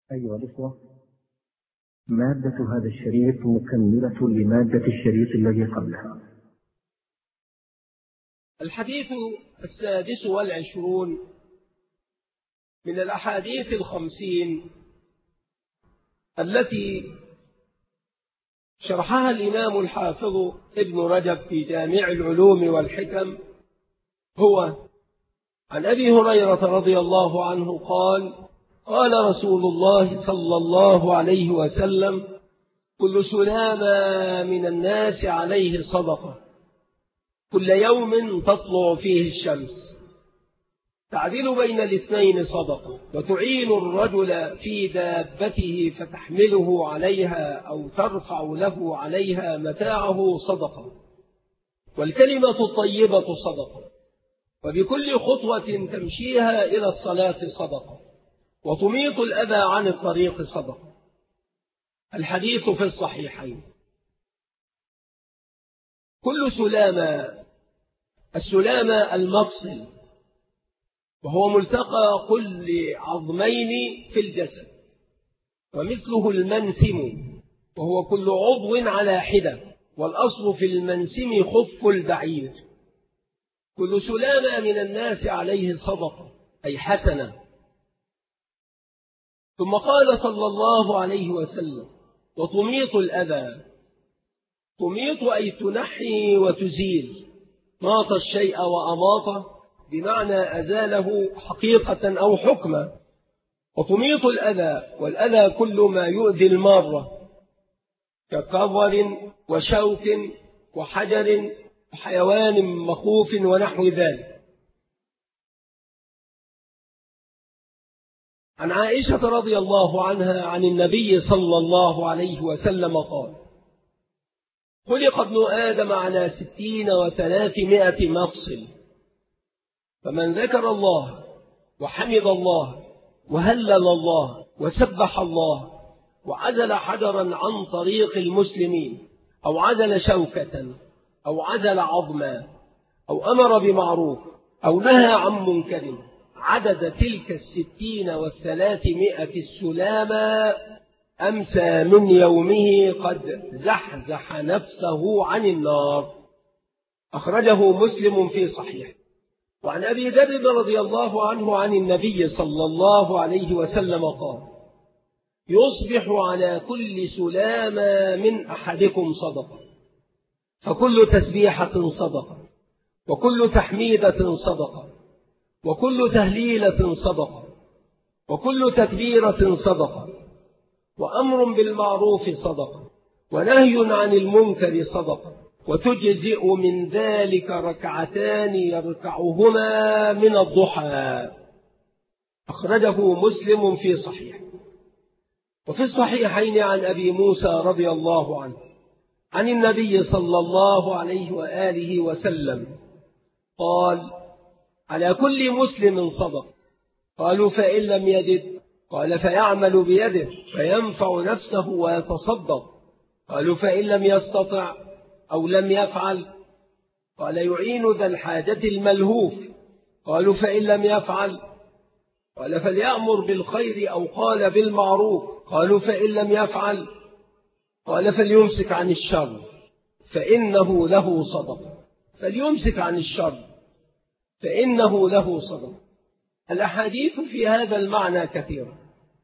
أيها الأخوة، مادة هذا الشريط مكملة لمادة الشريط الذي قبلها. الحديث 26 من الأحاديث 50 التي شرحها الإمام الحافظ ابن رجب في جامع العلوم والحكم هو عن أبي هريرة رضي الله عنه قال: قال رسول الله صلى الله عليه وسلم: كل سلامة من الناس عليه صدقة، كل يوم تطلع فيه الشمس، تعدل بين الاثنين صدقة، وتعين الرجل في دابته فتحمله عليها أو ترفع له عليها متاعه صدقة، والكلمة الطيبة صدقة، وبكل خطوة تمشيها إلى الصلاة صدقة، وتميط الأذى عن الطريق صدقة. الحديث في الصحيحين. كل سلامة، السلامة المفصل، وهو ملتقى كل عظمين في الجسد، ومثله المنسم، وهو كل عضو على حدة، والأصل في المنسم خف البعير. كل سلامة من الناس عليه صدقة، أي حسنة. ثم قال صلى الله عليه وسلم: وتميط الأذى. تميط أي تنحي وتزيل، ماط الشيء وأماطه بمعنى أزاله حقيقة أو حكما. وتميط الأذى، والأذى كل ما يؤذي المارة كقبر وشوك وحجر وحيوان مخوف ونحو ذلك. عن عائشة رضي الله عنها عن النبي صلى الله عليه وسلم قال: خلق ابن آدم على 60 و300 مفصل، فمن ذكر الله وحمد الله وهلل الله وسبح الله وعزل حجرا عن طريق المسلمين، أو عزل شوكة، أو عزل عظما، أو أمر بمعروف، أو نهى عن منكر، عدد تلك 60 و300 السلامة، أمسى من يومه قد زحزح نفسه عن النار. أخرجه مسلم في صحيح. وعن أبي ذر رضي الله عنه عن النبي صلى الله عليه وسلم قال: يصبح على كل سلامة من أحدكم صدقة، فكل تسبيحة صدقة، وكل تحميدة صدقة، وكل تهليلة صدقة، وكل تكبيرة صدقة، وأمر بالمعروف صدقة، ونهي عن المنكر صدقة، وتجزئ من ذلك ركعتان يركعهما من الضحى. أخرجه مسلم في صحيح. وفي الصحيحين عن أبي موسى رضي الله عنه عن النبي صلى الله عليه وآله وسلم قال: على كل مسلم صدق. قالوا: فإن لم يجد؟ قال: فيعمل بيده فينفع نفسه ويتصدق. قالوا: فإن لم يستطع أو لم يفعل؟ قال: يعين ذا الحاجة الملهوف. قالوا: فإن لم يفعل؟ قال: فليأمر بالخير أو قال بالمعروف. قالوا: فإن لم يفعل؟ قال: فليمسك عن الشر فإنه له صدقة. فليمسك عن الشر فإنه له صدقة. الأحاديث في هذا المعنى كثيرة.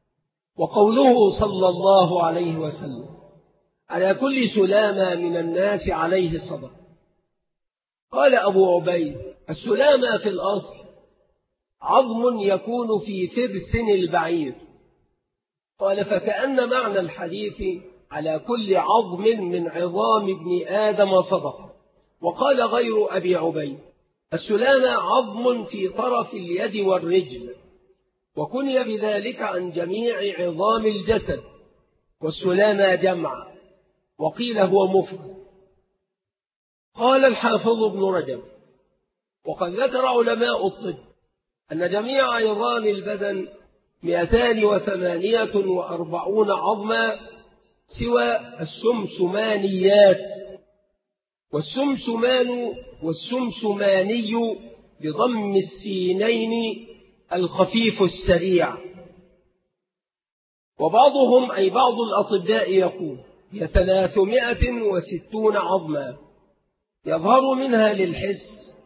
وقوله صلى الله عليه وسلم: على كل سلامة من الناس عليه صدقة. قال أبو عبيد: السلامة في الأصل عظم يكون في فرس البعير. قال: فكأن معنى الحديث على كل عظم من عظام ابن آدم صدقة. وقال غير أبي عبيد: السلامة عظم في طرف اليد والرجل، وكني بذلك عن جميع عظام الجسد، والسلامة جمع، وقيل هو مفرد. قال الحافظ ابن رجب: وقد ذكر علماء الطب أن جميع عظام البدن 248 عظما سوى السمسمانيات. والسمسمان والسمسماني بضم السينين الخفيف السريع. وبعضهم أي بعض الأطباء يقول هي 360 عظما يظهر منها للحس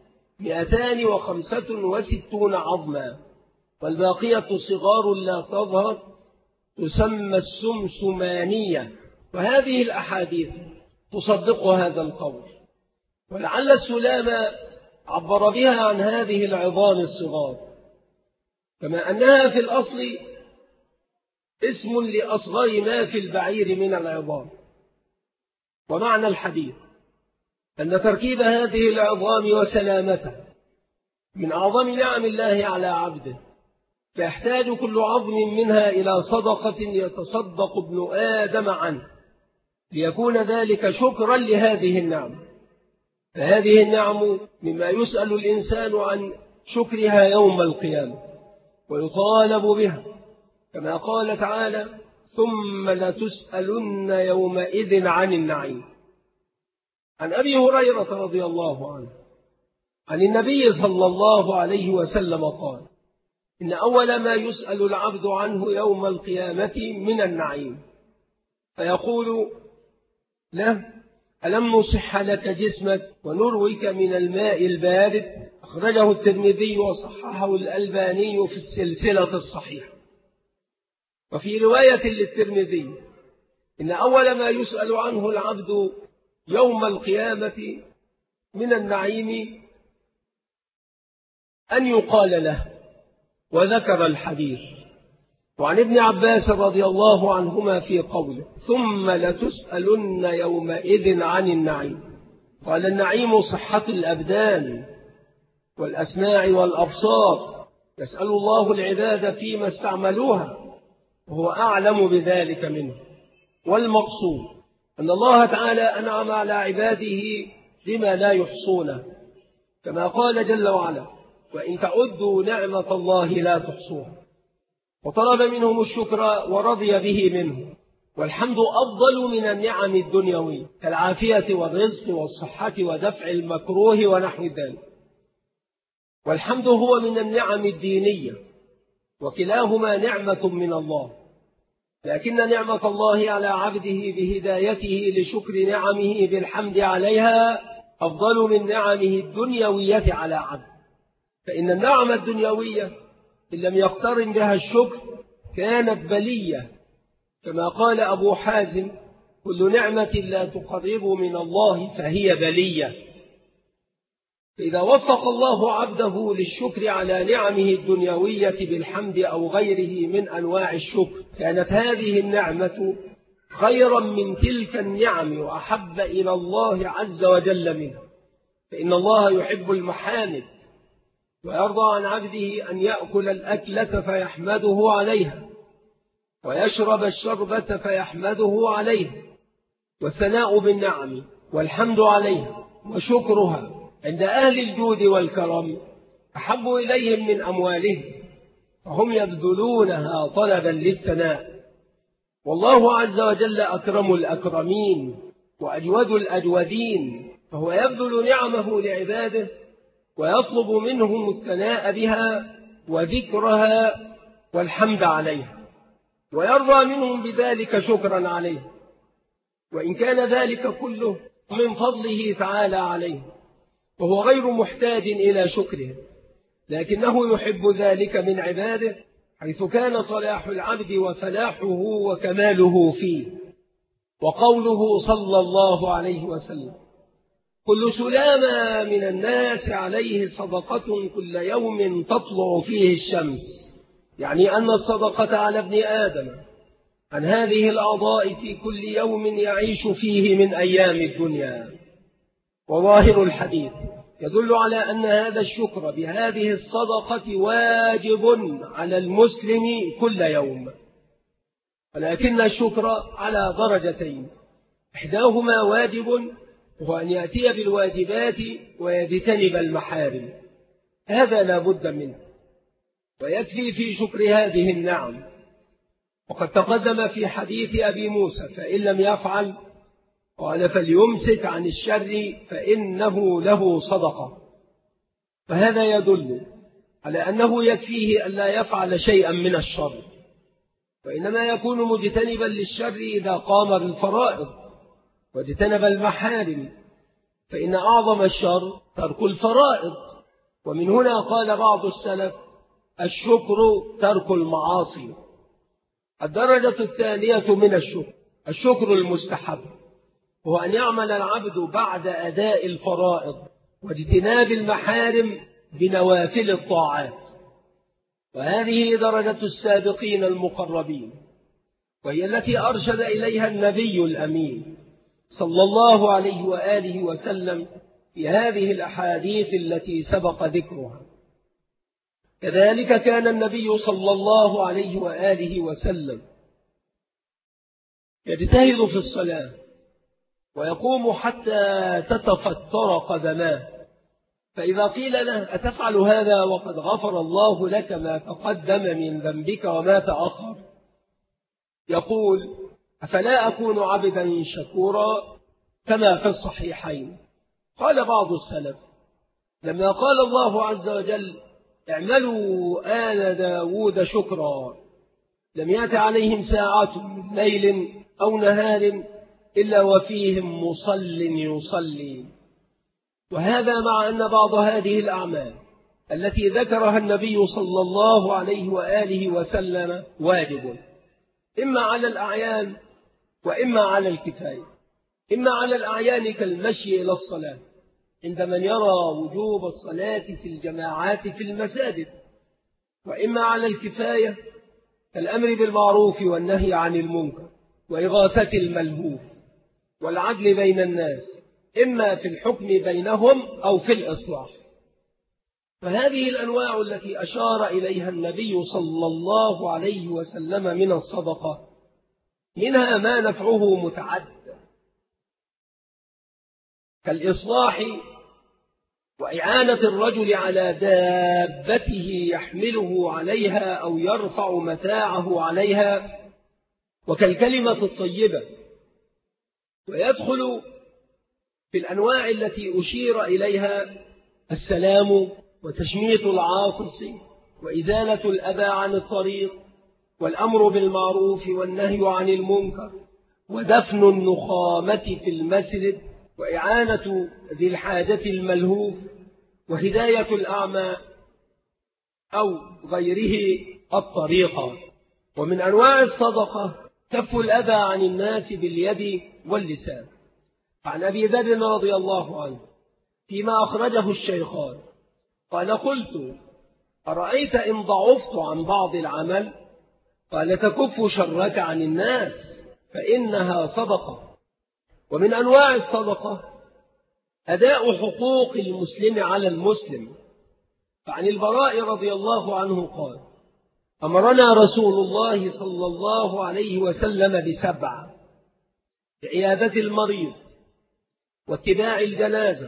265 عظما، والباقية صغار لا تظهر تسمى السمسمانية. وهذه الأحاديث تصدق هذا القول، ولعل السلامة عبر بها عن هذه العظام الصغار، كما أنها في الأصل اسم لأصغر ما في البعير من العظام. ومعنى الحديث أن تركيب هذه العظام وسلامتها من أعظم نعم الله على عبده، فيحتاج كل عظم منها إلى صدقة يتصدق ابن آدم عنه ليكون ذلك شكرا لهذه النعم. فهذه النعم مما يسأل الإنسان عن شكرها يوم القيامة ويطالب بها، كما قال تعالى: ثم لتسألن يومئذ عن النعيم. عن أبي هريرة رضي الله عنه عن النبي صلى الله عليه وسلم قال: إن أول ما يسأل العبد عنه يوم القيامة من النعيم، فيقول له: ألم نصح لك جسمك ونروك من الماء البارد؟ أخرجه الترمذي وصححه الألباني في السلسلة الصحيحة. وفي رواية للترمذي: إن أول ما يسأل عنه العبد يوم القيامة من النعيم أن يقال له، وذكر الحديث. وعن ابن عباس رضي الله عنهما في قوله: ثم لتسألن يومئذ عن النعيم، قال: النعيم صحة الأبدان والأسماع والأبصار، يسأل الله العباد فيما استعملوها وهو أعلم بذلك منه. والمقصود أن الله تعالى أنعم على عباده بما لا يحصونه، كما قال جل وعلا: وإن تعدوا نعمة الله لا تحصوها. وطلب منهم الشكر ورضي به منه. والحمد أفضل من النعم الدنيوية كالعافية والرزق والصحة ودفع المكروه ونحو ذلك. والحمد هو من النعم الدينية، وكلاهما نعمة من الله، لكن نعمة الله على عبده بهدايته لشكر نعمه بالحمد عليها أفضل من نعمه الدنيوية على عبده. فإن النعمة الدنيوية إن لم يقترن بها الشكر كانت بلية، كما قال أبو حازم: كل نعمة لا تقرب من الله فهي بلية. فإذا وفق الله عبده للشكر على نعمه الدنيوية بالحمد أو غيره من أنواع الشكر، كانت هذه النعمة خيرا من تلك النعم وأحب إلى الله عز وجل منها. فإن الله يحب المحامد، ويرضى عن عبده أن يأكل الأكلة فيحمده عليها، ويشرب الشربة فيحمده عليها. والثناء بالنعم والحمد عليها وشكرها عند أهل الجود والكرم أحب إليهم من أموالهم، فهم يبذلونها طلبا للثناء. والله عز وجل أكرم الأكرمين وأجود الأجودين، فهو يبذل نعمه لعباده ويطلب منهم الثناء بها وذكرها والحمد عليها، ويرضى منهم بذلك شكرا عليه، وإن كان ذلك كله من فضله تعالى عليه، وهو غير محتاج إلى شكره، لكنه يحب ذلك من عباده، حيث كان صلاح العبد وفلاحه وكماله فيه. وقوله صلى الله عليه وسلم: كل سلامة من الناس عليه صدقة كل يوم تطلع فيه الشمس، يعني أن الصدقة على ابن آدم عن هذه الأعضاء في كل يوم يعيش فيه من أيام الدنيا. وظاهر الحديث يدل على أن هذا الشكر بهذه الصدقة واجب على المسلم كل يوم، ولكن الشكر على درجتين: إحداهما واجب وهو أن يأتي بالواجبات ويجتنب المحارم، هذا لا بد منه، ويكفي في شكر هذه النعم. وقد تقدم في حديث أبي موسى: فإن لم يفعل قال فليمسك عن الشر فإنه له صدقة. فهذا يدل على أنه يكفيه أن لا يفعل شيئا من الشر، وإنما يكون مجتنبا للشر إذا قام بالفرائض واجتنب المحارم، فإن أعظم الشر ترك الفرائض. ومن هنا قال بعض السلف: الشكر ترك المعاصي. الدرجة الثانية من الشكر المستحب، هو أن يعمل العبد بعد أداء الفرائض واجتناب المحارم بنوافل الطاعات، وهذه درجة السابقين المقربين، وهي التي أرشد إليها النبي الأمين صلى الله عليه وآله وسلم في هذه الأحاديث التي سبق ذكرها. كذلك كان النبي صلى الله عليه وآله وسلم يجتهد في الصلاة ويقوم حتى تتفطر قدماه، فإذا قيل له: أتفعل هذا وقد غفر الله لك ما تقدم من ذنبك وما تأخر؟ يقول: أفلا أكون عبدا شكورا كما في الصحيحين. قال بعض السلف: لما قال الله عز وجل: اعملوا آل داود شكرا، لم يأت عليهم ساعة من ليل أو نهار إلا وفيهم مصل يصلي. وهذا مع أن بعض هذه الأعمال التي ذكرها النبي صلى الله عليه وآله وسلم واجب، إما على الأعيان وإما على الكفاية. إما على الأعيان كالمشي إلى الصلاة عند من يرى وجوب الصلاة في الجماعات في المساجد، وإما على الكفاية كالأمر بالمعروف والنهي عن المنكر وإغاثة الملهوف والعدل بين الناس، إما في الحكم بينهم أو في الإصلاح. فهذه الأنواع التي أشار إليها النبي صلى الله عليه وسلم من الصدقة، منها ما نفعه متعدد كالإصلاح وإعانة الرجل على دابته يحمله عليها أو يرفع متاعه عليها، وكالكلمة الطيبة. ويدخل في الأنواع التي أشير إليها السلام وتشميت العاطس وإزالة الأذى عن الطريق والأمر بالمعروف والنهي عن المنكر ودفن النخامة في المسجد وإعانة ذي الحاجة الملهوف وهداية الأعمى أو غيره الطريقة. ومن أنواع الصدقة كف الأذى عن الناس باليد واللسان. عن أبي ذر رضي الله عنه فيما أخرجه الشيخان قال: قلت: أرأيت إن ضعفت عن بعض العمل؟ قال: تكف شرك عن الناس فإنها صدقة. ومن أنواع الصدقة أداء حقوق المسلم على المسلم. فعن البراء رضي الله عنه قال: أمرنا رسول الله صلى الله عليه وسلم ب7: بعيادة المريض واتباع الجنازة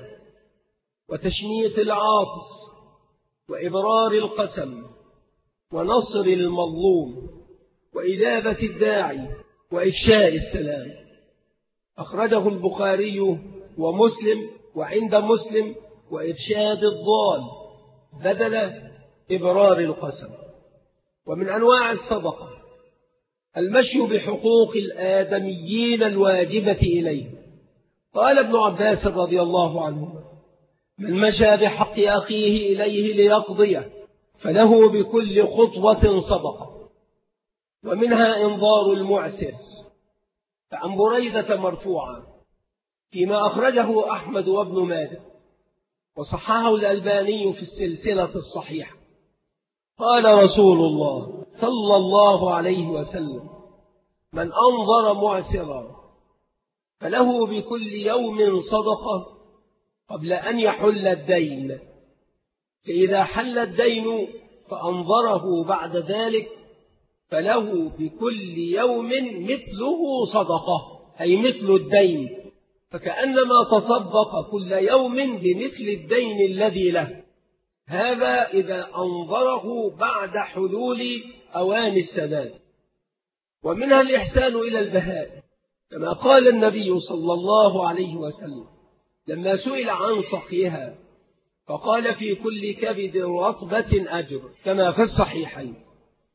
وتشميت العاطس وإبرار القسم ونصر المظلوم وإجابة الداعي وإفشاء السلام. أخرجه البخاري ومسلم، وعند مسلم: وإرشاد الضال بدل إبرار القسم. ومن أنواع الصدقة المشي بحقوق الآدميين الواجبة إليه. قال ابن عباس رضي الله عنهما: من مشى بحق أخيه إليه ليقضيه فله بكل خطوة صدقة. ومنها إنظار المعسر. فعن بريدة مرفوعا فيما أخرجه أحمد وابن ماجه وصححه الألباني في السلسلة الصحيحة، قال رسول الله صلى الله عليه وسلم: من أنظر معسرا فله بكل يوم صدقة قبل أن يحل الدين، فإذا حل الدين فأنظره بعد ذلك فله بكل يوم مثله صدقة، أي مثل الدين، فكأنما تصدق كل يوم بمثل الدين الذي له. هذا إذا أنظره بعد حلول أوان السداد. ومنها الإحسان إلى البهائم، كما قال النبي صلى الله عليه وسلم لما سئل عن سقيها فقال: في كل كبد رطبة أجر، كما في الصحيحين.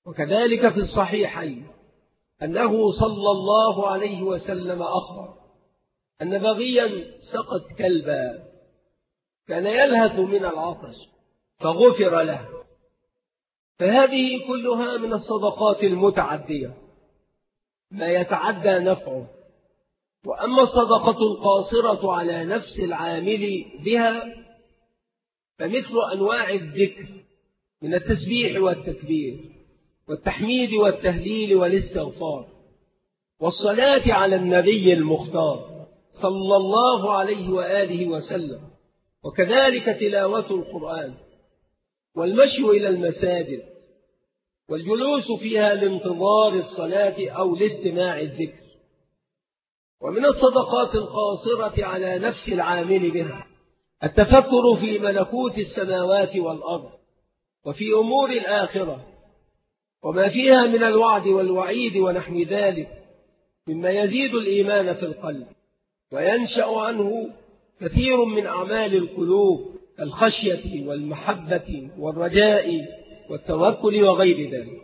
وكذلك في الصحيحين أنه صلى الله عليه وسلم أخبر أن بغيا سقط كلبا كان يلهث من العطش فغفر له. فهذه كلها من الصدقات المتعدية ما يتعدى نفعه. وأما الصدقة القاصرة على نفس العامل بها فمثل أنواع الذكر من التسبيح والتكبير والتحميد والتهليل والاستغفار والصلاة على النبي المختار صلى الله عليه وآله وسلم، وكذلك تلاوة القرآن والمشي إلى المساجد والجلوس فيها لانتظار الصلاة أو لاستماع الذكر. ومن الصدقات القاصرة على نفس العامل بها التفكر في ملكوت السماوات والأرض وفي أمور الآخرة وما فيها من الوعد والوعيد ونحو ذلك مما يزيد الإيمان في القلب وينشأ عنه كثير من أعمال القلوب الخشية والمحبة والرجاء والتوكل وغير ذلك.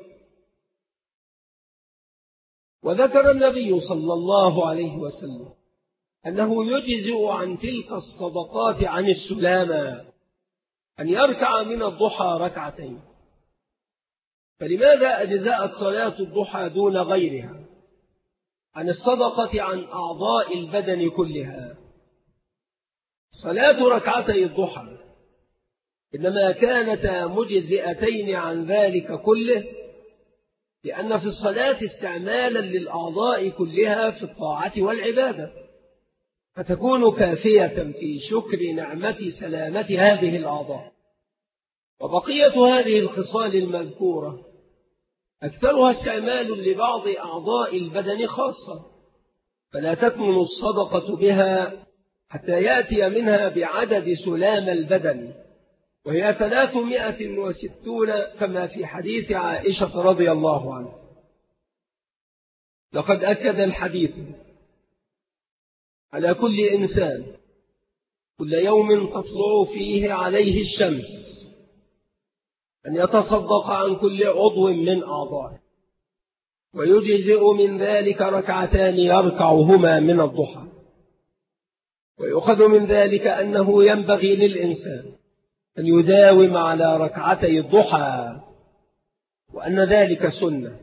وذكر النبي صلى الله عليه وسلم أنه يجزئ عن تلك الصدقات عن السلامة أن يركع من الضحى ركعتين. فلماذا أجزأت صلاة الضحى دون غيرها عن الصدقة عن أعضاء البدن كلها؟ صلاة ركعتي الضحى إنما كانتا مجزئتين عن ذلك كله لأن في الصلاة استعمالا للأعضاء كلها في الطاعة والعبادة، فتكون كافية في شكر نعمة سلامة هذه الأعضاء. وبقية هذه الخصال المذكورة أكثرها استعمال لبعض أعضاء البدن خاصة، فلا تكمن الصدقة بها حتى يأتي منها بعدد سلام البدن، وهي 360 كما في حديث عائشة رضي الله عنها. لقد أكد الحديث على كل إنسان كل يوم تطلع فيه عليه الشمس أن يتصدق عن كل عضو من أعضائه، ويجزئ من ذلك ركعتان يركعهما من الضحى. ويؤخذ من ذلك أنه ينبغي للإنسان أن يداوم على ركعتي الضحى، وأن ذلك سنة.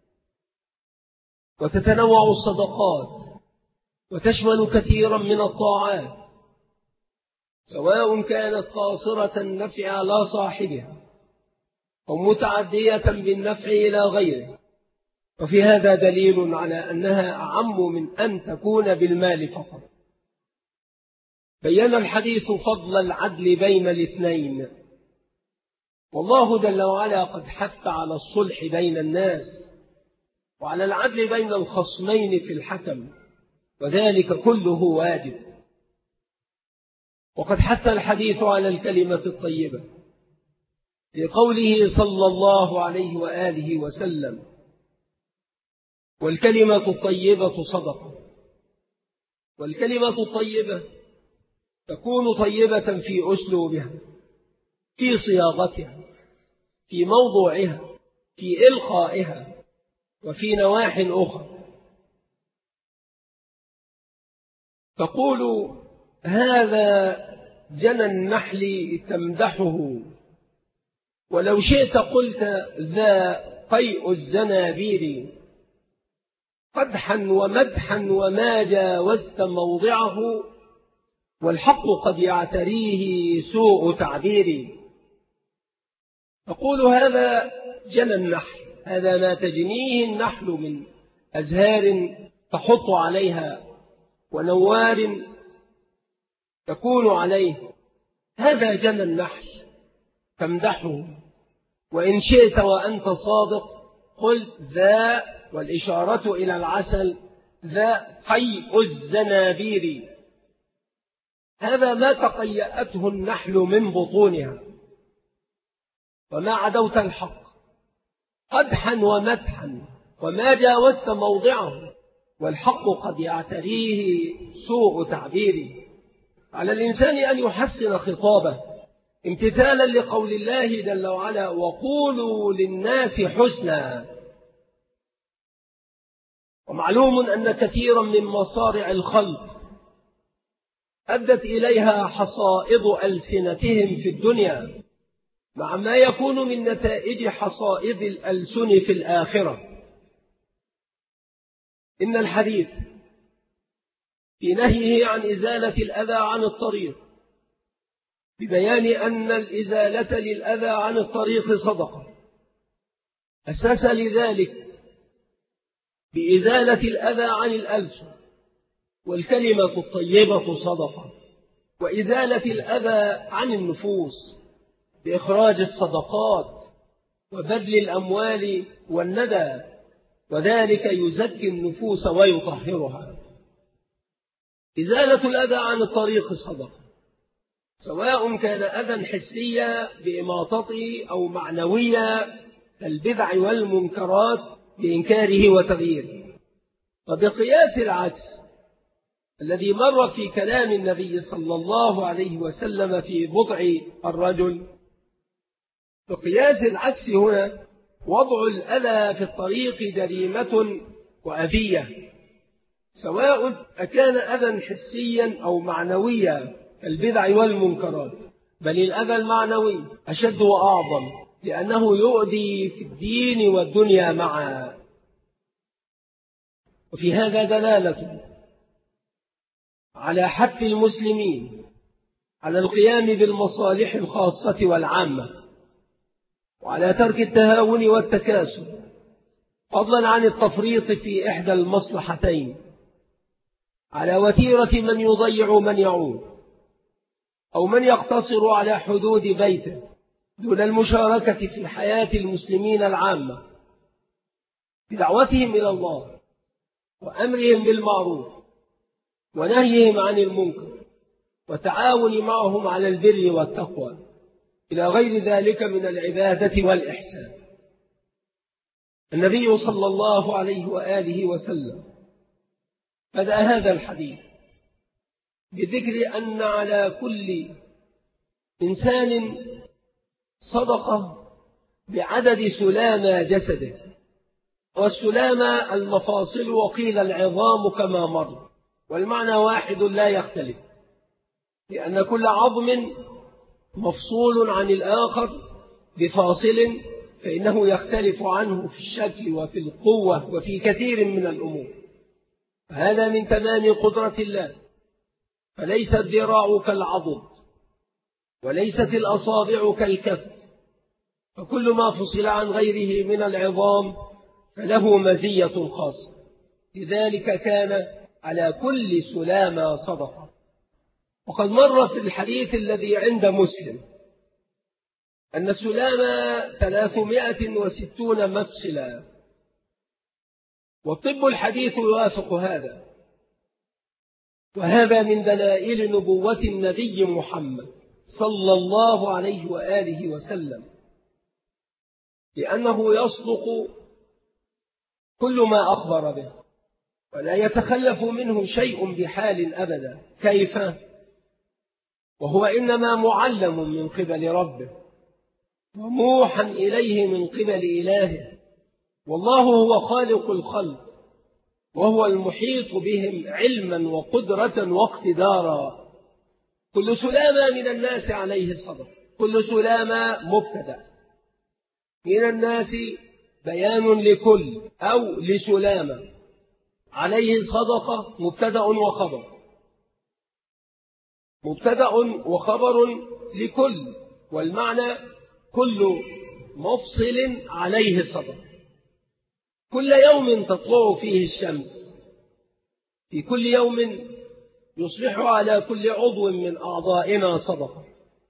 وتتنوع الصدقات وتشمل كثيرا من الطاعات، سواء كانت قاصرة النفع على صاحبها أو متعدية بالنفع إلى غيره. وفي هذا دليل على أنها أعم من أن تكون بالمال فقط. بيّن الحديث فضل العدل بين الاثنين، والله جل وعلا قد حث على الصلح بين الناس وعلى العدل بين الخصمين في الحكم، وذلك كله واجب. وقد حث الحديث على الكلمة الطيبة لقوله صلى الله عليه وآله وسلم: والكلمة الطيبة صدقة. والكلمة الطيبة تكون طيبة في أسلوبها، في صياغتها، في موضوعها، في إلقائها، وفي نواح أخرى. تقول: هذا جنى النحل تمدحه، ولو شئت قلت ذا قيء الزنابير، قدحا ومدحا وما جاوزت موضعه، والحق قد يعتريه سوء تعبير. تقول: هذا جنى النحل، هذا ما تجنيه النحل من أزهار تحط عليها ونوار تكون عليه، هذا جنى النحل تمدحه. وإن شئت وأنت صادق قلت ذا، والإشارة إلى العسل، ذا قيء الزنابير، هذا ما تقيأته النحل من بطونها، وما عدوت الحق قدحا ومدحا وما جاوزت موضعه، والحق قد يعتريه سوء تعبيره. على الإنسان أن يحسن خطابه امتثالا لقول الله جل وعلا: وقولوا للناس حسنا. ومعلوم أن كثيرا من مصارع الخلق أدت إليها حصائد ألسنتهم في الدنيا، مع ما يكون من نتائج حصائد الألسن في الآخرة. إن الحديث في نهيه عن إزالة الأذى عن الطريق ببيان أن الإزالة للأذى عن الطريق صدقة، أساس لذلك بإزالة الأذى عن الألسن، والكلمة الطيبة صدقة، وإزالة الأذى عن النفوس بإخراج الصدقات وبذل الأموال والندى، وذلك يزكي النفوس ويطهرها. إزالة الأذى عن الطريق صدقة، سواء كان أذى حسيا بإماطته أو معنويا كالبدع والمنكرات بإنكاره وتغييره. وبقياس العكس الذي مر في كلام النبي صلى الله عليه وسلم في بضع الرجل، بقياس العكس هنا وضع الأذى في الطريق جريمة وأذية، سواء أكان أذى حسيا أو معنويا البدع والمنكرات، بل الأذى المعنوي أشد وأعظم، لأنه يؤذي في الدين والدنيا معا. وفي هذا دلالة على حث المسلمين على القيام بالمصالح الخاصة والعامة، وعلى ترك التهاون والتكاسل، فضلا عن التفريط في إحدى المصلحتين على وتيرة من يضيع من يعود، أو من يقتصر على حدود بيته دون المشاركة في حياة المسلمين العامة بدعوتهم إلى الله وأمرهم بالمعروف ونهيهم عن المنكر وتعاون معهم على البر والتقوى إلى غير ذلك من العبادة والإحسان. النبي صلى الله عليه وآله وسلم بدأ هذا الحديث بذكر أن على كل إنسان صدقة بعدد سلامى جسده، والسلامى المفاصل وقيل العظام كما مر، والمعنى واحد لا يختلف، لأن كل عظم مفصول عن الآخر بفاصل فإنه يختلف عنه في الشكل وفي القوة وفي كثير من الأمور. هذا من تمام قدرة الله، فليس الذراع كالعضد وليست الأصابع كالكف، فكل ما فصل عن غيره من العظام فله مزية خاصة، لذلك كان على كل سلامة صدقة. وقد مر في الحديث الذي عند مسلم أن السلامة 360 مفصلا، والطب الحديث يوافق هذا، وهذا من دلائل نبوة النبي محمد صلى الله عليه وآله وسلم، لأنه يصدق كل ما أخبر به ولا يتخلف منه شيء بحال أبدا. كيف؟ وهو إنما معلم من قبل ربه وموحى إليه من قبل إلهه، والله هو خالق الخلق وهو المحيط بهم علما وقدرة واقتدارا. كل سلامة من الناس عليه صدق، كل سلامة مبتدأ، من الناس بيان لكل أو لسلامة عليه صدقة مبتدأ وخبر، مبتدأ وخبر لكل، والمعنى كل مفصل عليه صدقة. كل يوم تطلع فيه الشمس، في كل يوم يصبح على كل عضو من أعضائنا صدقة،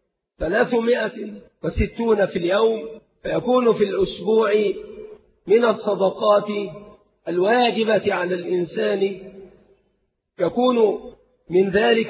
360 في اليوم، فيكون في الأسبوع من الصدقات الواجبة على الإنسان يكون من ذلك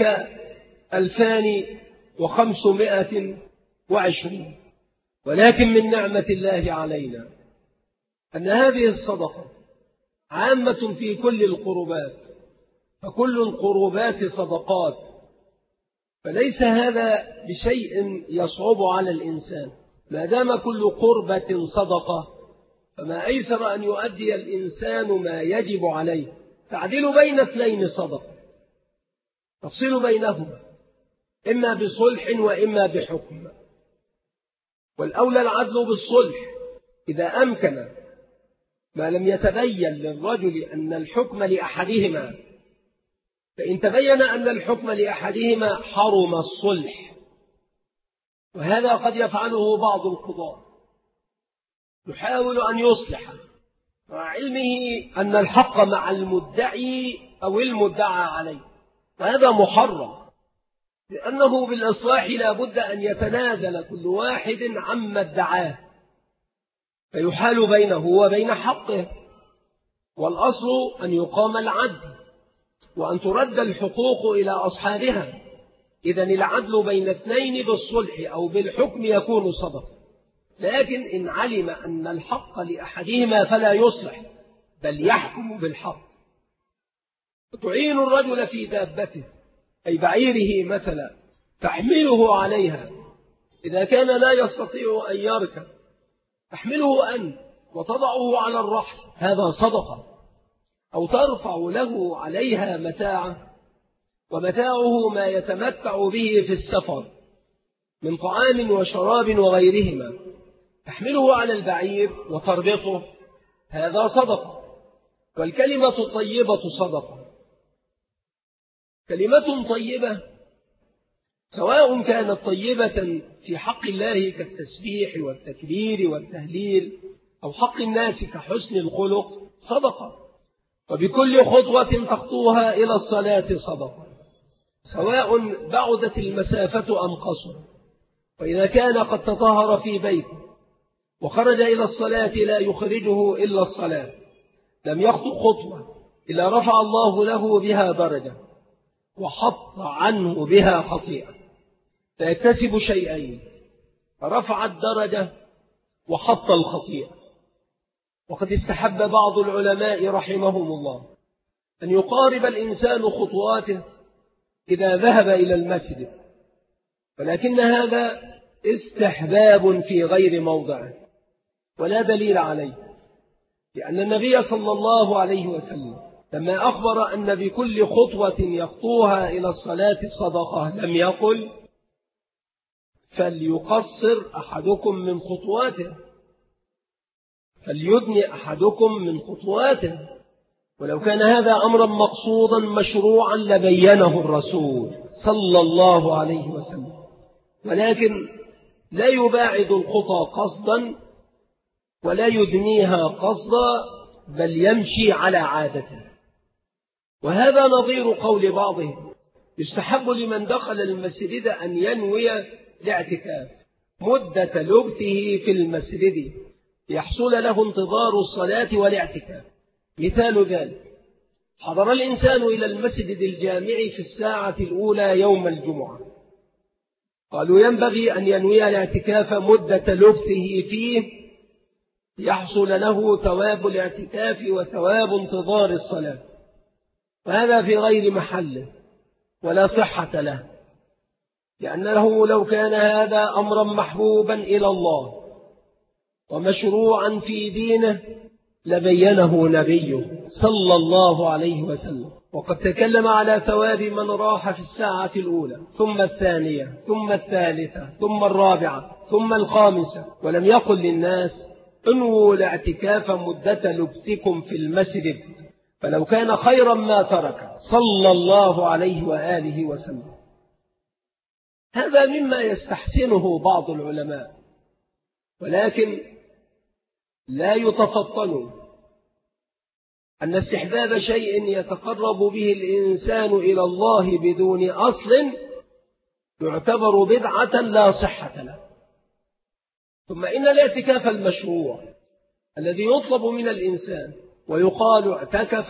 2520. ولكن من نعمة الله علينا أن هذه الصدقة عامة في كل القربات، فكل القربات صدقات، فليس هذا بشيء يصعب على الإنسان، ما دام كل قربة صدقة فما أيسر أن يؤدي الإنسان ما يجب عليه. تعديل بين اثنين صدقة، تفصيل بينهما إما بصلح وإما بحكم، والأولى العدل بالصلح إذا أمكن، ما لم يتبين للرجل أن الحكم لأحدهما، فإن تبين أن الحكم لأحدهما حرم الصلح. وهذا قد يفعله بعض القضاة، يحاول أن يصلح مع علمه أن الحق مع المدعي أو المدعى عليه، وهذا محرم، لأنه بالإصلاح لا بد أن يتنازل كل واحد عما ادعاه فيحال بينه وبين حقه. والأصل أن يقام العدل وأن ترد الحقوق إلى أصحابها. إذن العدل بين اثنين بالصلح أو بالحكم يكون صدقة. لكن إن علم أن الحق لأحدهما فلا يصلح بل يحكم بالحق. تعين الرجل في دابته أي بعيره مثلا تحمله عليها، إذا كان لا يستطيع أن يركب تحمله أنت وتضعه على الرحل، هذا صدقة. أو ترفع له عليها متاعه، ومتاعه ما يتمتع به في السفر من طعام وشراب وغيرهما، تحمله على البعير وتربطه، هذا صدقة. والكلمة الطيبة صدقة. كلمة طيبة سواء كانت طيبة في حق الله كالتسبيح والتكبير والتهليل، أو حق الناس كحسن الخلق، صدقة. وبكل خطوة تخطوها إلى الصلاة صدقة، سواء بعدت المسافة أم قصر. وإذا كان قد تطهر في بيته وخرج إلى الصلاة لا يخرجه إلا الصلاة، لم يخطو خطوة إلا رفع الله له بها درجة وحط عنه بها خطيئة، فيكتسب شيئين: رفع الدرجة وحط الخطيئة. وقد استحب بعض العلماء رحمهم الله أن يقارب الإنسان خطواته إذا ذهب إلى المسجد، ولكن هذا استحباب في غير موضعه ولا دليل عليه، لأن النبي صلى الله عليه وسلم لما أخبر أن بكل خطوة يخطوها إلى الصلاة صدقة لم يقل فليقصر أحدكم من خطواته، فليدني أحدكم من خطواته. ولو كان هذا أمرا مقصودا مشروعا لبينه الرسول صلى الله عليه وسلم، ولكن لا يباعد الخطى قصدا ولا يدنيها قصدا، بل يمشي على عادته. وهذا نظير قول بعضهم: يستحب لمن دخل المسجد أن ينوي الاعتكاف مدة لبثه في المسجد يحصل له انتظار الصلاة والاعتكاف. مثال ذلك: حضر الإنسان إلى المسجد الجامع في الساعة الأولى يوم الجمعة، قالوا ينبغي أن ينوي الاعتكاف مدة لبثه فيه يحصل له ثواب الاعتكاف وثواب انتظار الصلاة، وهذا في غير محله ولا صحة له، لأنه لو كان هذا أمرا محبوبا إلى الله ومشروعا في دينه لبينه نبيه صلى الله عليه وسلم. وقد تكلم على ثواب من راح في الساعة الأولى ثم الثانية ثم الثالثة ثم الرابعة ثم الخامسة، ولم يقل للناس انووا الاعتكاف مدة لبثكم في المسجد، فلو كان خيرا ما ترك صلى الله عليه وآله وسلم. هذا مما يستحسنه بعض العلماء، ولكن لا يتفطن أن استحباب شيء يتقرب به الإنسان إلى الله بدون أصل يعتبر بدعة لا صحة له. ثم إن الاعتكاف المشروع الذي يطلب من الإنسان ويقال اعتكف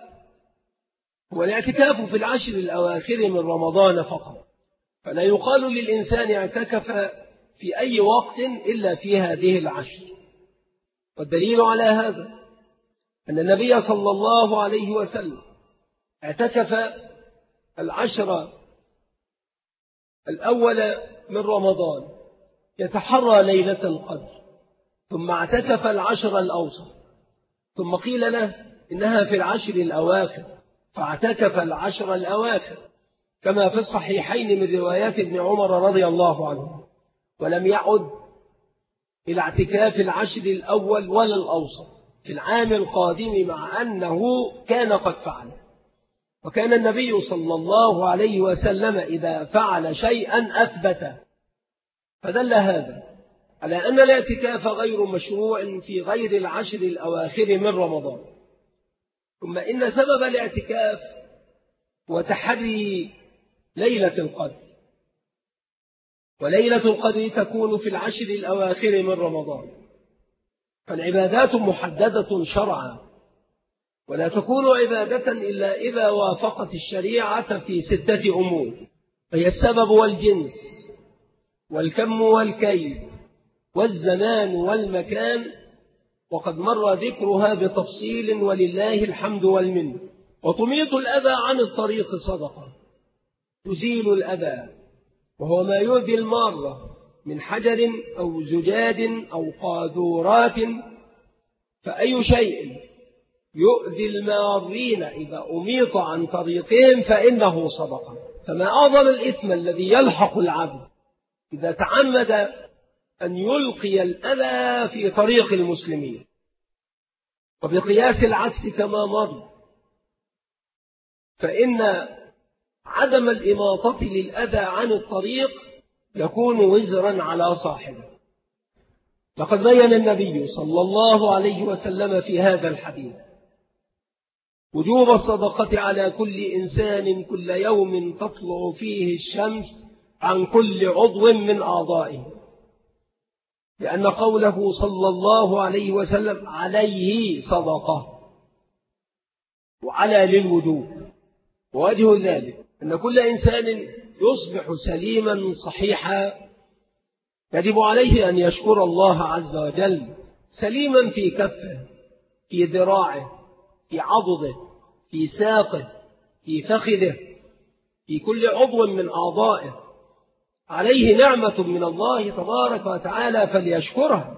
هو الاعتكاف في العشر الأواخر من رمضان فقط، فلا يقال للإنسان اعتكف في أي وقت إلا في هذه العشر. والدليل على هذا أن النبي صلى الله عليه وسلم اعتكف العشر الأول من رمضان يتحرى ليلة القدر، ثم اعتكف العشر الأوسط، ثم قيل له إنها في العشر الأواخر فاعتكف العشر الأواخر كما في الصحيحين من روايات ابن عمر رضي الله عنه، ولم يعد إلى اعتكاف العشر الأول ولا الأوسط في العام القادم، مع أنه كان قد فعل. وكان النبي صلى الله عليه وسلم إذا فعل شيئا أثبته، فدل هذا على أن الاعتكاف غير مشروع في غير العشر الأواخر من رمضان. ثم إن سبب الاعتكاف هو تحري ليلة القدر، وليلة القدر تكون في العشر الأواخر من رمضان، فالعبادات محددة شرعا، ولا تكون عبادة إلا إذا وافقت الشريعة في 6 أمور، هي السبب والجنس والكم والكيف والزمان والمكان، وقد مر ذكرها بتفصيل ولله الحمد والمنة. وتميط الأذى عن الطريق صدقة، تزيل الأذى وهو ما يؤذي المارة من حجر أو زجاج أو قاذورات، فأي شيء يؤذي المارين إذا أميط عن طريقهم فإنه صدقة. فما أعظم الإثم الذي يلحق العبد إذا تعمد أن يلقي الأذى في طريق المسلمين. وبقياس العكس كما مر، فإن عدم الإماطة للأذى عن الطريق يكون وزرا على صاحبه. لقد بين النبي صلى الله عليه وسلم في هذا الحديث وجوب الصدقة على كل إنسان كل يوم تطلع فيه الشمس عن كل عضو من أعضائه، لأن قوله صلى الله عليه وسلم عليه صدقة وعلى للوجوب. ووجه ذلك أن كل إنسان يصبح سليما صحيحا يجب عليه أن يشكر الله عز وجل، سليما في كفه، في ذراعه، في عضده، في ساقه، في فخذه، في كل عضو من أعضائه، عليه نعمة من الله تبارك وتعالى فليشكرها.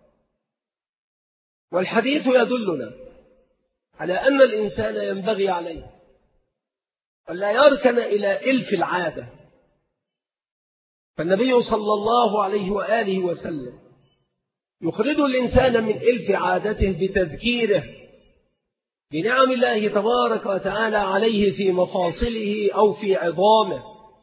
والحديث يدلنا على أن الإنسان ينبغي عليه ألا يركن إلى إلف العادة، فالنبي صلى الله عليه وآله وسلم يخرج الإنسان من إلف عادته بتذكيره بنعم الله تبارك وتعالى عليه في مفاصله أو في عظامه.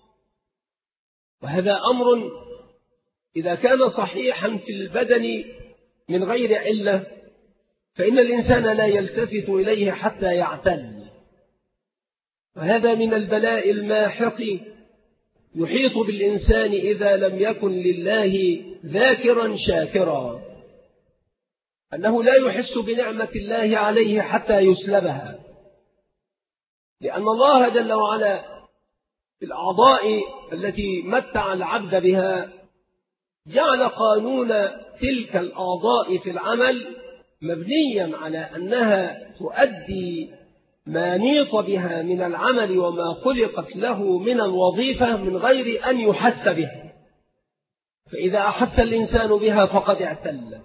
وهذا أمر إذا كان صحيحا في البدن من غير علة فإن الإنسان لا يلتفت إليه حتى يعتل، وهذا من البلاء الماحق يحيط بالإنسان إذا لم يكن لله ذاكرا شاكرا، أنه لا يحس بنعمة الله عليه حتى يسلبها، لأن الله جل وعلا في الأعضاء التي متع العبد بها جعل قانون تلك الأعضاء في العمل مبنيا على أنها تؤدي ما نيط بها من العمل وما خلقت له من الوظيفة من غير أن يحس بها، فإذا أحس الإنسان بها فقد اعتل،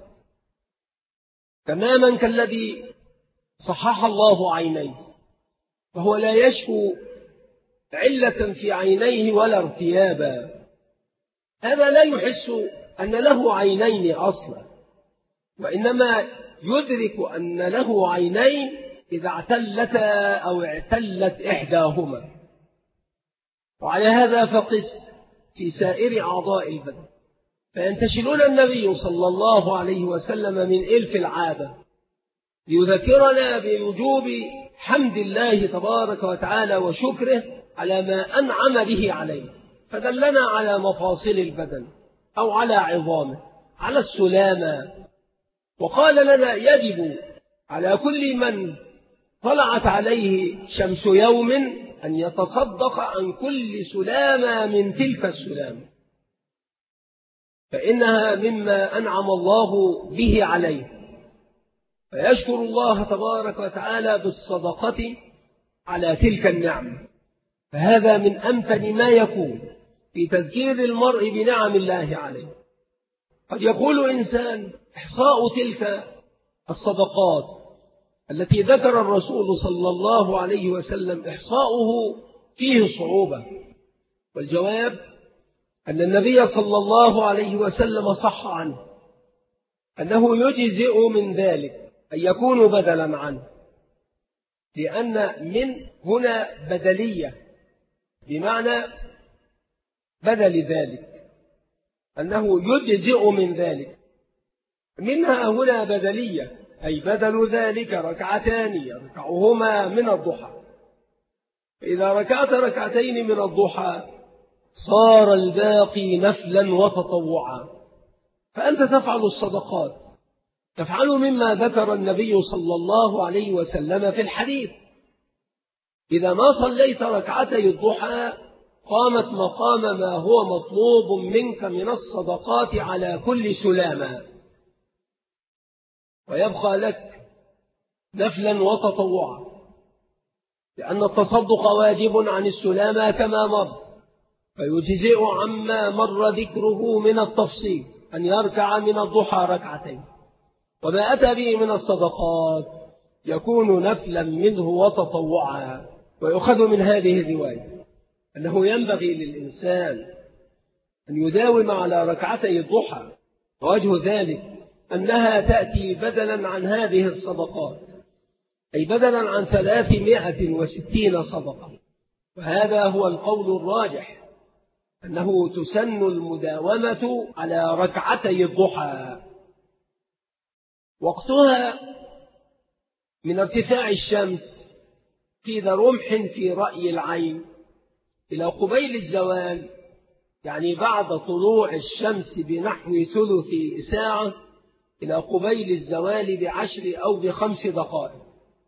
تماما كالذي صحح الله عينيه فهو لا يشكو علة في عينيه ولا ارتيابا، هذا لا يحس أن له عينين أصلا، وإنما يدرك أن له عينين إذا اعتلتا أو اعتلت إحداهما. وعلى هذا فقس في سائر أعضاء البدن، فينتشلون النبي صلى الله عليه وسلم من إلف العادة ليذكرنا بوجوب حمد الله تبارك وتعالى وشكره على ما أنعم به عليه، فدلنا على مفاصل البدن أو على عظامه، على السلامة، وقال لنا يجب على كل من طلعت عليه شمس يوم أن يتصدق عن كل سلامة من تلك السلامة، فإنها مما أنعم الله به عليه، فيشكر الله تبارك وتعالى بالصدقة على تلك النعمة. فهذا من أمثل ما يكون في تذكير المرء بنعم الله عليه. قد يقول إنسان: إحصاء تلك الصدقات التي ذكر الرسول صلى الله عليه وسلم إحصاؤه فيه صعوبة. والجواب أن النبي صلى الله عليه وسلم صح عنه أنه يجزئ من ذلك أن يكون بدلا عنه، لأن من هنا بدلية بمعنى بدل ذلك، أنه يجزئ من ذلك. منها هنا بدلية، أي بدل ذلك ركعتان يركعهما من الضحى. فإذا ركعت ركعتين من الضحى صار الباقي نفلا وتطوعا. فأنت تفعل الصدقات، تفعل مما ذكر النبي صلى الله عليه وسلم في الحديث: إذا ما صليت ركعتي الضحى قامت مقام ما هو مطلوب منك من الصدقات على كل سلامة، ويبقى لك نفلا وتطوعا، لأن التصدق واجب عن السلامة كما مر، فيجزئ عما مر ذكره من التفصيل أن يركع من الضحى ركعتين، وما أتى به من الصدقات يكون نفلا منه وتطوعا. ويؤخذ من هذه الرواية أنه ينبغي للإنسان أن يداوم على ركعتي الضحى، ووجه ذلك أنها تأتي بدلا عن هذه الصدقات، أي بدلا عن 360 صدقة. وهذا هو القول الراجح، أنه تسن المداومة على ركعتي الضحى. وقتها من ارتفاع الشمس قيل رمح في رأي العين إلى قبيل الزوال، يعني بعد طلوع الشمس بنحو ثلث ساعة إلى قبيل الزوال ب10 أو ب5 دقائق.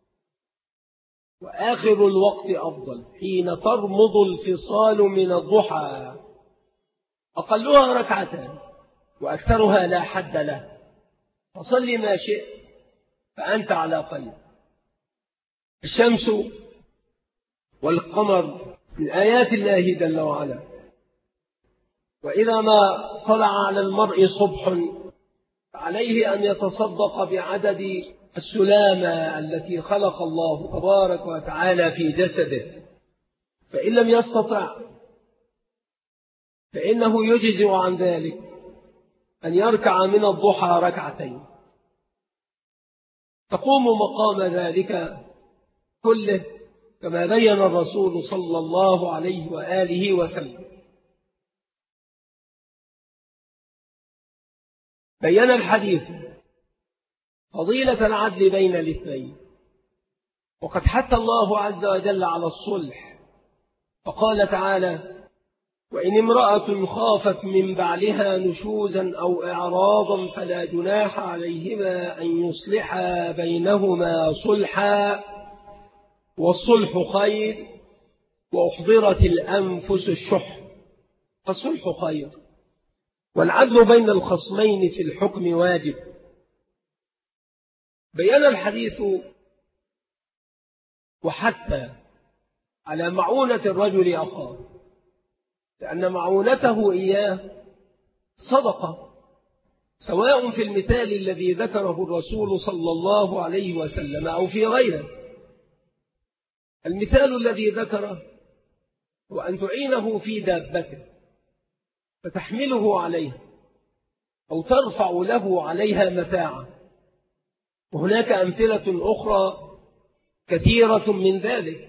وآخر الوقت أفضل حين ترمض الفصال من الضحى، أقلها ركعتان وأكثرها لا حد له، فصل ما شئت فأنت على خير. الشمس والقمر من آيات الله جل وعلا، وإذا ما طلع على المرء صبح عليه أن يتصدق بعدد السلامة التي خلق الله تبارك وتعالى في جسده، فإن لم يستطع فإنه يجزئ عن ذلك أن يركع من الضحى ركعتين، تقوم مقام ذلك كله كما بين الرسول صلى الله عليه وآله وسلم. بين الحديث فضيلة العدل بين الاثنين، وقد حث الله عز وجل على الصلح، فقال تعالى: وإن امرأة خافت من بعلها نشوزا أو إعراضا فلا جناح عليهما أن يصلحا بينهما صلحا والصلح خير وأحضرت الأنفس الشح، فالصلح خير، والعدل بين الخصمين في الحكم واجب. بيان الحديث وحتى على معونة الرجل أخاه، لأن معونته إياه صدقة، سواء في المثال الذي ذكره الرسول صلى الله عليه وسلم أو في غيره. المثال الذي ذكره هو أن تعينه في دابته فتحمله عليه أو ترفع له عليها متاعا، وهناك أمثلة أخرى كثيرة من ذلك.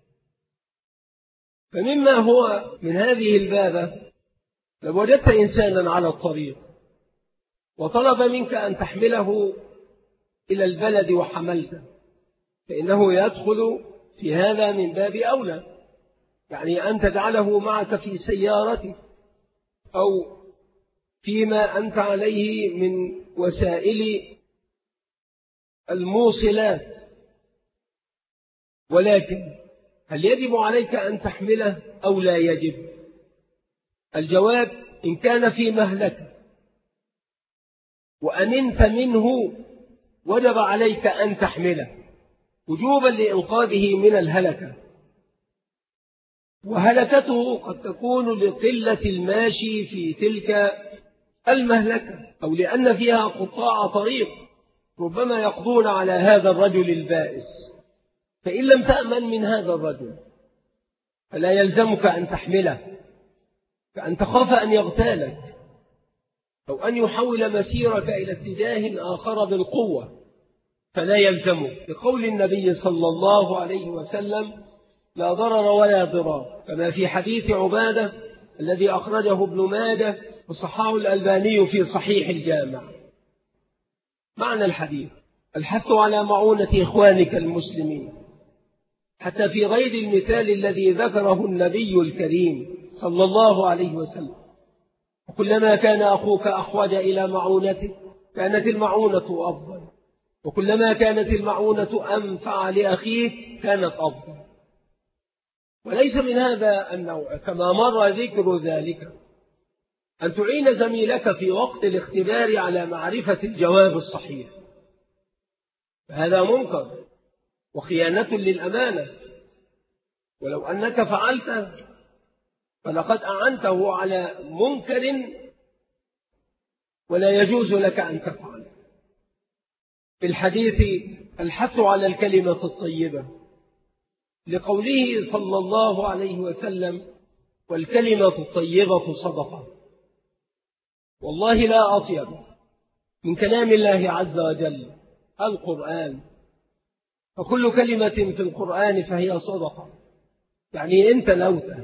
فمما هو من هذه البابة، لو وجدت إنسانا على الطريق وطلب منك أن تحمله إلى البلد وحملته، فإنه يدخل في هذا من باب أولى، يعني أن تجعله معك في سيارتك أو فيما أنت عليه من وسائل الموصلات. ولكن هل يجب عليك أن تحمله أو لا يجب؟ الجواب: إن كان في مهلك وأمنت منه وجب عليك أن تحمله وجوبا لإنقاذه من الهلكة. وهلكته قد تكون لقلة الماشي في تلك المهلكة، أو لأن فيها قطاع طريق ربما يقضون على هذا الرجل البائس. فإن لم تأمن من هذا الرجل فلا يلزمك أن تحمله، فأن تخاف أن يغتالك أو أن يحول مسيرك إلى اتجاه آخر بالقوة فلا يلزمك، لقول النبي صلى الله عليه وسلم: لا ضرر ولا ضرار، كما في حديث عبادة الذي أخرجه ابن ماجه وصححه الألباني في صحيح الجامع. معنى الحديث: الحث على معونة إخوانك المسلمين، حتى في غير المثال الذي ذكره النبي الكريم صلى الله عليه وسلم. وكلما كان أخوك أحوج إلى معونتك كانت المعونة أفضل، وكلما كانت المعونة أنفع لأخيك كانت أفضل. وليس من هذا النوع كما مر ذكر ذلك أن تعين زميلك في وقت الاختبار على معرفة الجواب الصحيح، فهذا منكر وخيانة للأمانة، ولو أنك فعلت فلقد أعنته على منكر ولا يجوز لك أن تفعل. في الحديث الحث على الكلمة الطيبة، لقوله صلى الله عليه وسلم: والكلمة الطيبة صدقة. والله لا أطيب من كلام الله عز وجل القرآن، فكل كلمة في القرآن فهي صدقة، يعني إن تلوتها.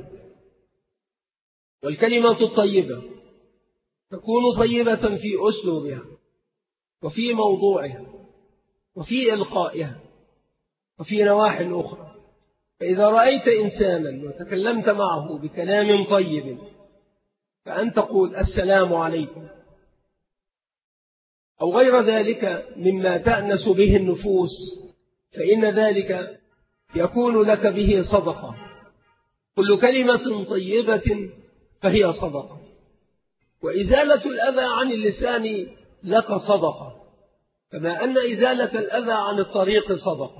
والكلمة الطيبة تكون طيبة في أسلوبها وفي موضوعها وفي إلقائها وفي نواحي أخرى. فإذا رأيت إنسانا وتكلمت معه بكلام طيب فأن تقول: السلام عليكم، أو غير ذلك مما تأنس به النفوس، فإن ذلك يكون لك به صدقة. كل كلمة طيبة فهي صدقة. وإزالة الأذى عن اللسان لك صدقة، كما أن إزالة الأذى عن الطريق صدقة.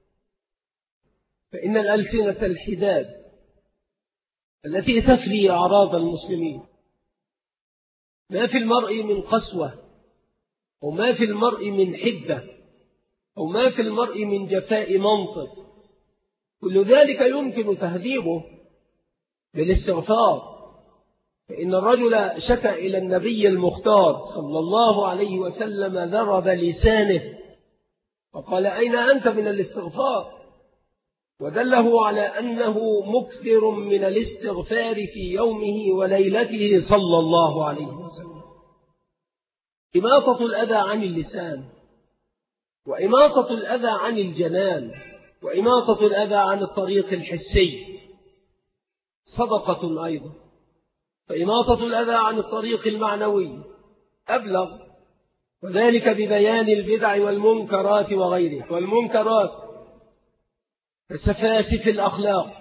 فإن الألسنة الحداد التي تفلي أعراض المسلمين، ما في المرء من قسوة، أو ما في المرء من حدة، أو ما في المرء من جفاء منطق، كل ذلك يمكن تهذيبه بالاستغفار. فإن الرجل شكى إلى النبي المختار صلى الله عليه وسلم ذرب لسانه، فقال: أين أنت من الاستغفار؟ ودله على أنه مكثر من الاستغفار في يومه وليلته صلى الله عليه وسلم. إماطة الأذى عن اللسان، وإماطة الأذى عن الجنان، وإماطة الأذى عن الطريق الحسي صدقة أيضا. فإماطة الأذى عن الطريق المعنوي أبلغ، وذلك ببيان البدع والمنكرات وغيرها. والمنكرات كسفاسف الأخلاق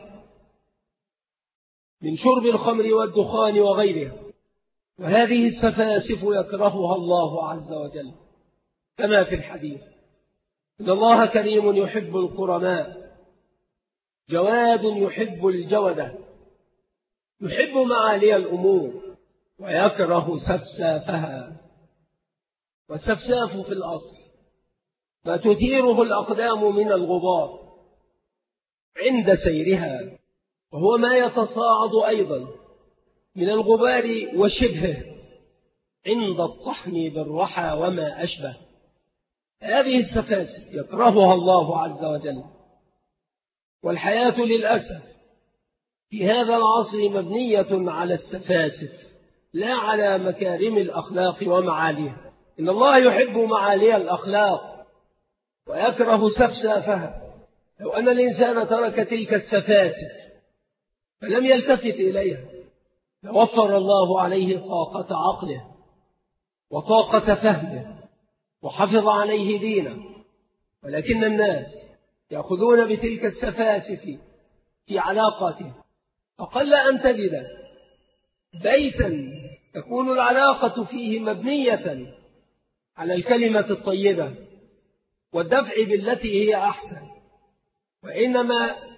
من شرب الخمر والدخان وغيرها، وهذه السفاسف يكرهها الله عز وجل، كما في الحديث: إن الله كريم يحب الكرماء، جواد يحب الجودة، يحب معالي الأمور ويكره سفسافها. والسفساف في الأصل ما تثيره الأقدام من الغبار عند سيرها، وهو ما يتصاعد أيضا من الغبار وشبهه عند الطحن بالرحى وما أشبه. هذه السفاسف يكرهها الله عز وجل. والحياة للأسف في هذا العصر مبنية على السفاسف لا على مكارم الأخلاق ومعاليها. إن الله يحب معالي الأخلاق ويكره سفسافها. لو أن الإنسان ترك تلك السفاسف فلم يلتفت إليها لوفر الله عليه طاقة عقله وطاقة فهمه وحفظ عليه دينه. ولكن الناس يأخذون بتلك السفاسف في علاقاته. أقل أن تجد بيتا تكون العلاقة فيه مبنية على الكلمة الطيبة والدفع بالتي هي أحسن، وإنما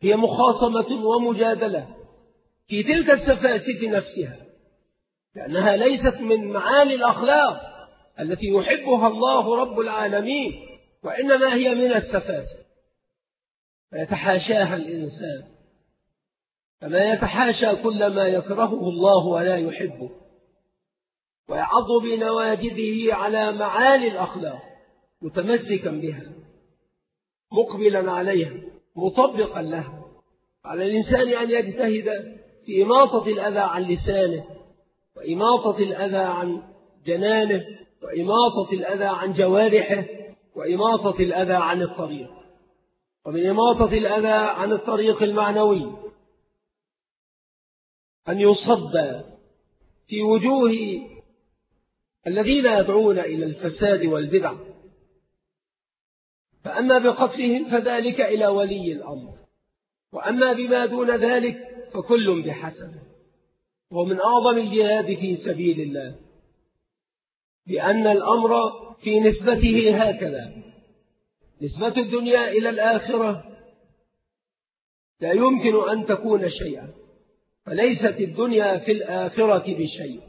هي مخاصمة ومجادلة في تلك السفاسف نفسها، لأنها ليست من معالي الأخلاق التي يحبها الله رب العالمين، وإنما هي من السفاسف، فيتحاشاها الإنسان كما يتحاشى كل ما يكرهه الله ولا يحبه، ويعض بنواجذه على معالي الأخلاق متمسكا بها مقبلا عليها مطبقا لها. على الإنسان أن يجتهد في إماطة الأذى عن لسانه، وإماطة الأذى عن جنانه، وإماطة الأذى عن جوارحه، وإماطة الأذى عن الطريق. ومن إماطة الأذى عن الطريق المعنوي أن يصب في وجوه الذين يدعون إلى الفساد والبدع، فأما بقتلهم فذلك إلى ولي الأمر، وأما بما دون ذلك فكل بحسبه. ومن أعظم الجهاد في سبيل الله بأن الأمر في نسبته هكذا: نسبة الدنيا إلى الآخرة لا يمكن أن تكون شيئا، فليست الدنيا في الآخرة بشيء.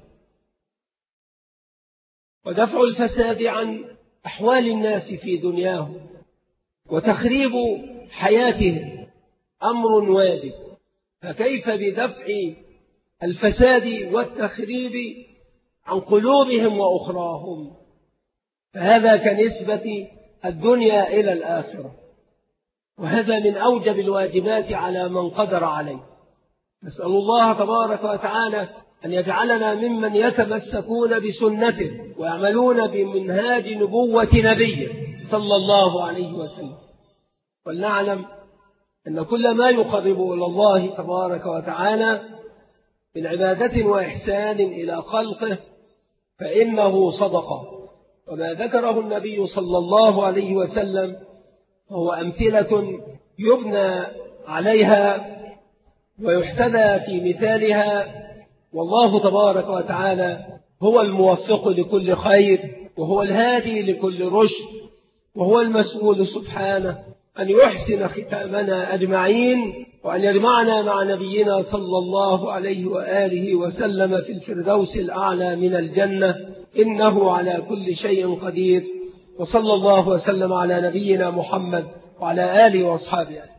ودفع الفساد عن أحوال الناس في دنياهم وتخريب حياتهم أمر واجب، فكيف بدفع الفساد والتخريب عن قلوبهم وأخراهم؟ فهذا كنسبة الدنيا إلى الآخرة، وهذا من أوجب الواجبات على من قدر عليه. نسأل الله تبارك وتعالى أن يجعلنا ممن يتمسكون بسنته ويعملون بمنهاج نبوة نبيه صلى الله عليه وسلم. ولنعلم أن كل ما يقرب إلى الله تبارك وتعالى من عبادة وإحسان إلى خلقه فإنه صدقة، وما ذكره النبي صلى الله عليه وسلم هو أمثلة يبنى عليها ويحتذى في مثالها، والله تبارك وتعالى هو الموفق لكل خير، وهو الهادي لكل رشد، وهو المسؤول سبحانه أن يحسن ختامنا أجمعين، وأن يجمعنا مع نبينا صلى الله عليه وآله وسلم في الفردوس الأعلى من الجنة، إنه على كل شيء قدير. وصلى الله وسلم على نبينا محمد وعلى آله وأصحابه.